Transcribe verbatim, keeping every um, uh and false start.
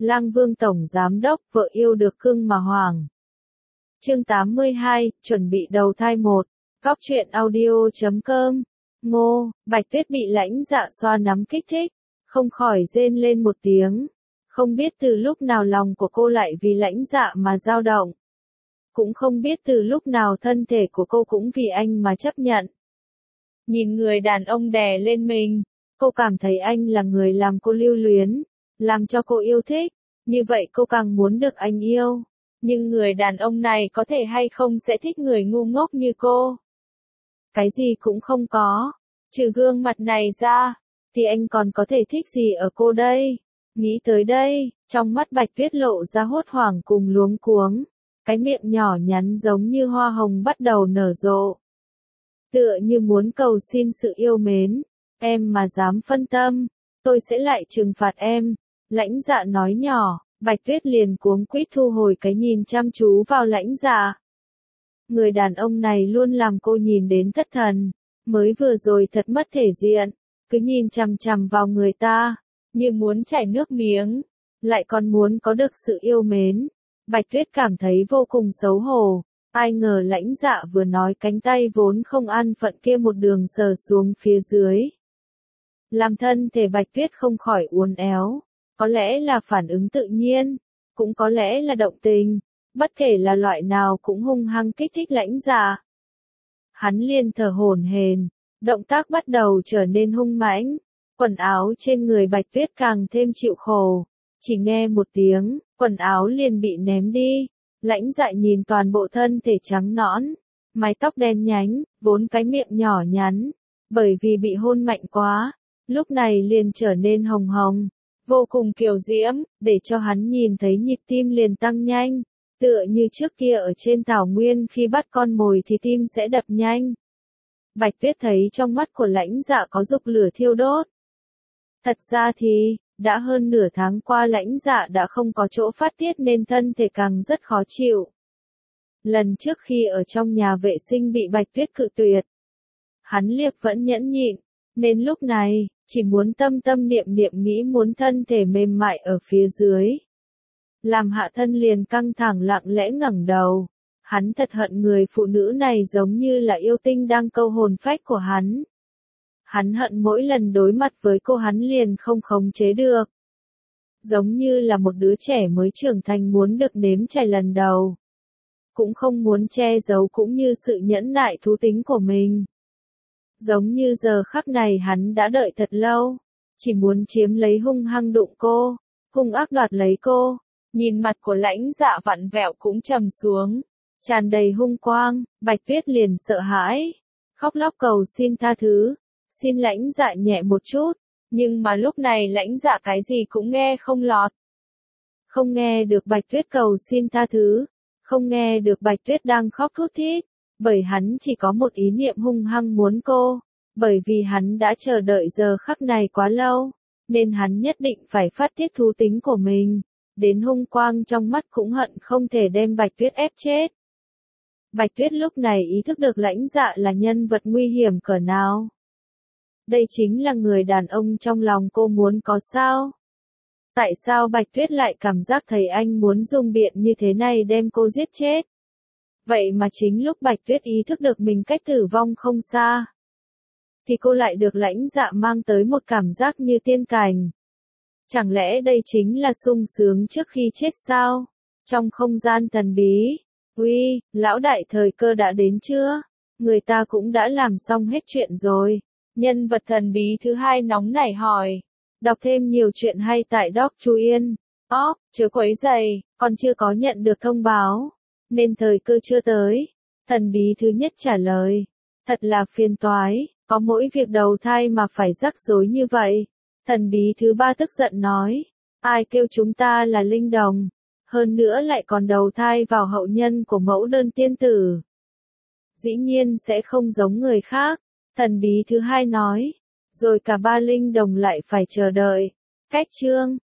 Lang Vương Tổng Giám Đốc, vợ yêu được cưng mà hoàng. Chương tám mươi hai, chuẩn bị đầu thai một. Góc truyện audio chấm com. Ngô, Bạch Tuyết bị Lãnh Dạ xoa nắm kích thích, không khỏi rên lên một tiếng. Không biết từ lúc nào lòng của cô lại vì Lãnh Dạ mà dao động. Cũng không biết từ lúc nào thân thể của cô cũng vì anh mà chấp nhận. Nhìn người đàn ông đè lên mình, cô cảm thấy anh là người làm cô lưu luyến, làm cho cô yêu thích, như vậy cô càng muốn được anh yêu. Nhưng người đàn ông này có thể hay không sẽ thích người ngu ngốc như cô? Cái gì cũng không có, trừ gương mặt này ra, thì anh còn có thể thích gì ở cô đây? Nghĩ tới đây, trong mắt Bạch Tuyết lộ ra hốt hoảng cùng luống cuống, cái miệng nhỏ nhắn giống như hoa hồng bắt đầu nở rộ. Tựa như muốn cầu xin sự yêu mến, em mà dám phân tâm, tôi sẽ lại trừng phạt em. Lãnh Dạ nói nhỏ, Bạch Tuyết liền cuống quýt thu hồi cái nhìn chăm chú vào Lãnh Dạ. Người đàn ông này luôn làm cô nhìn đến thất thần, mới vừa rồi thật mất thể diện, cứ nhìn chằm chằm vào người ta, như muốn chảy nước miếng, lại còn muốn có được sự yêu mến. Bạch Tuyết cảm thấy vô cùng xấu hổ, ai ngờ Lãnh Dạ vừa nói cánh tay vốn không an phận kia một đường sờ xuống phía dưới. Làm thân thể Bạch Tuyết không khỏi uốn éo, có lẽ là phản ứng tự nhiên, cũng có lẽ là động tình, bất kể là loại nào cũng hung hăng kích thích Lãnh Dạ. Hắn liền thở hổn hển, động tác bắt đầu trở nên hung mãnh, quần áo trên người Bạch Tuyết càng thêm chịu khổ, chỉ nghe một tiếng, quần áo liền bị ném đi. Lãnh Dạ nhìn toàn bộ thân thể trắng nõn, mái tóc đen nhánh, vốn cái miệng nhỏ nhắn, bởi vì bị hôn mạnh quá, lúc này liền trở nên hồng hồng, vô cùng kiều diễm, để cho hắn nhìn thấy nhịp tim liền tăng nhanh, tựa như trước kia ở trên thảo nguyên khi bắt con mồi thì tim sẽ đập nhanh. Bạch Tuyết thấy trong mắt của Lãnh Dạ có dục lửa thiêu đốt. Thật ra thì, đã hơn nửa tháng qua Lãnh Dạ đã không có chỗ phát tiết nên thân thể càng rất khó chịu. Lần trước khi ở trong nhà vệ sinh bị Bạch Tuyết cự tuyệt, hắn liệp vẫn nhẫn nhịn, nên lúc này, chỉ muốn tâm tâm niệm niệm nghĩ muốn thân thể mềm mại ở phía dưới. Làm hạ thân liền căng thẳng lặng lẽ ngẩng đầu, hắn thật hận người phụ nữ này giống như là yêu tinh đang câu hồn phách của hắn. Hắn hận mỗi lần đối mặt với cô hắn liền không khống chế được. Giống như là một đứa trẻ mới trưởng thành muốn được nếm trải lần đầu. Cũng không muốn che giấu cũng như sự nhẫn nại thú tính của mình. Giống như giờ khắc này hắn đã đợi thật lâu, chỉ muốn chiếm lấy hung hăng đụng cô, hung ác đoạt lấy cô. Nhìn mặt của Lãnh Dạ vặn vẹo cũng trầm xuống, tràn đầy hung quang, Bạch Tuyết liền sợ hãi, khóc lóc cầu xin tha thứ. Xin Lãnh Dạ nhẹ một chút, nhưng mà lúc này Lãnh Dạ cái gì cũng nghe không lọt. Không nghe được Bạch Tuyết cầu xin tha thứ, không nghe được Bạch Tuyết đang khóc thút thít, bởi hắn chỉ có một ý niệm hung hăng muốn cô, bởi vì hắn đã chờ đợi giờ khắc này quá lâu, nên hắn nhất định phải phát tiết thú tính của mình, đến hung quang trong mắt cũng hận không thể đem Bạch Tuyết ép chết. Bạch Tuyết lúc này ý thức được Lãnh Dạ là nhân vật nguy hiểm cỡ nào. Đây chính là người đàn ông trong lòng cô muốn có sao? Tại sao Bạch Tuyết lại cảm giác thấy anh muốn dùng biện như thế này đem cô giết chết? Vậy mà chính lúc Bạch Tuyết ý thức được mình cách tử vong không xa, thì cô lại được Lãnh Dạ mang tới một cảm giác như tiên cảnh. Chẳng lẽ đây chính là sung sướng trước khi chết sao? Trong không gian thần bí, uy, lão đại thời cơ đã đến chưa? Người ta cũng đã làm xong hết chuyện rồi. Nhân vật thần bí thứ hai nóng nảy hỏi. Đọc thêm nhiều chuyện hay tại Doc Chu Yên. Ó, chớ quấy giày, còn chưa có nhận được thông báo, nên thời cơ chưa tới. Thần bí thứ nhất trả lời. Thật là phiền toái, có mỗi việc đầu thai mà phải rắc rối như vậy. Thần bí thứ ba tức giận nói. Ai kêu chúng ta là linh đồng, hơn nữa lại còn đầu thai vào hậu nhân của mẫu đơn tiên tử. Dĩ nhiên sẽ không giống người khác. Thần bí thứ hai nói, rồi cả ba linh đồng lại phải chờ đợi. Cách chương,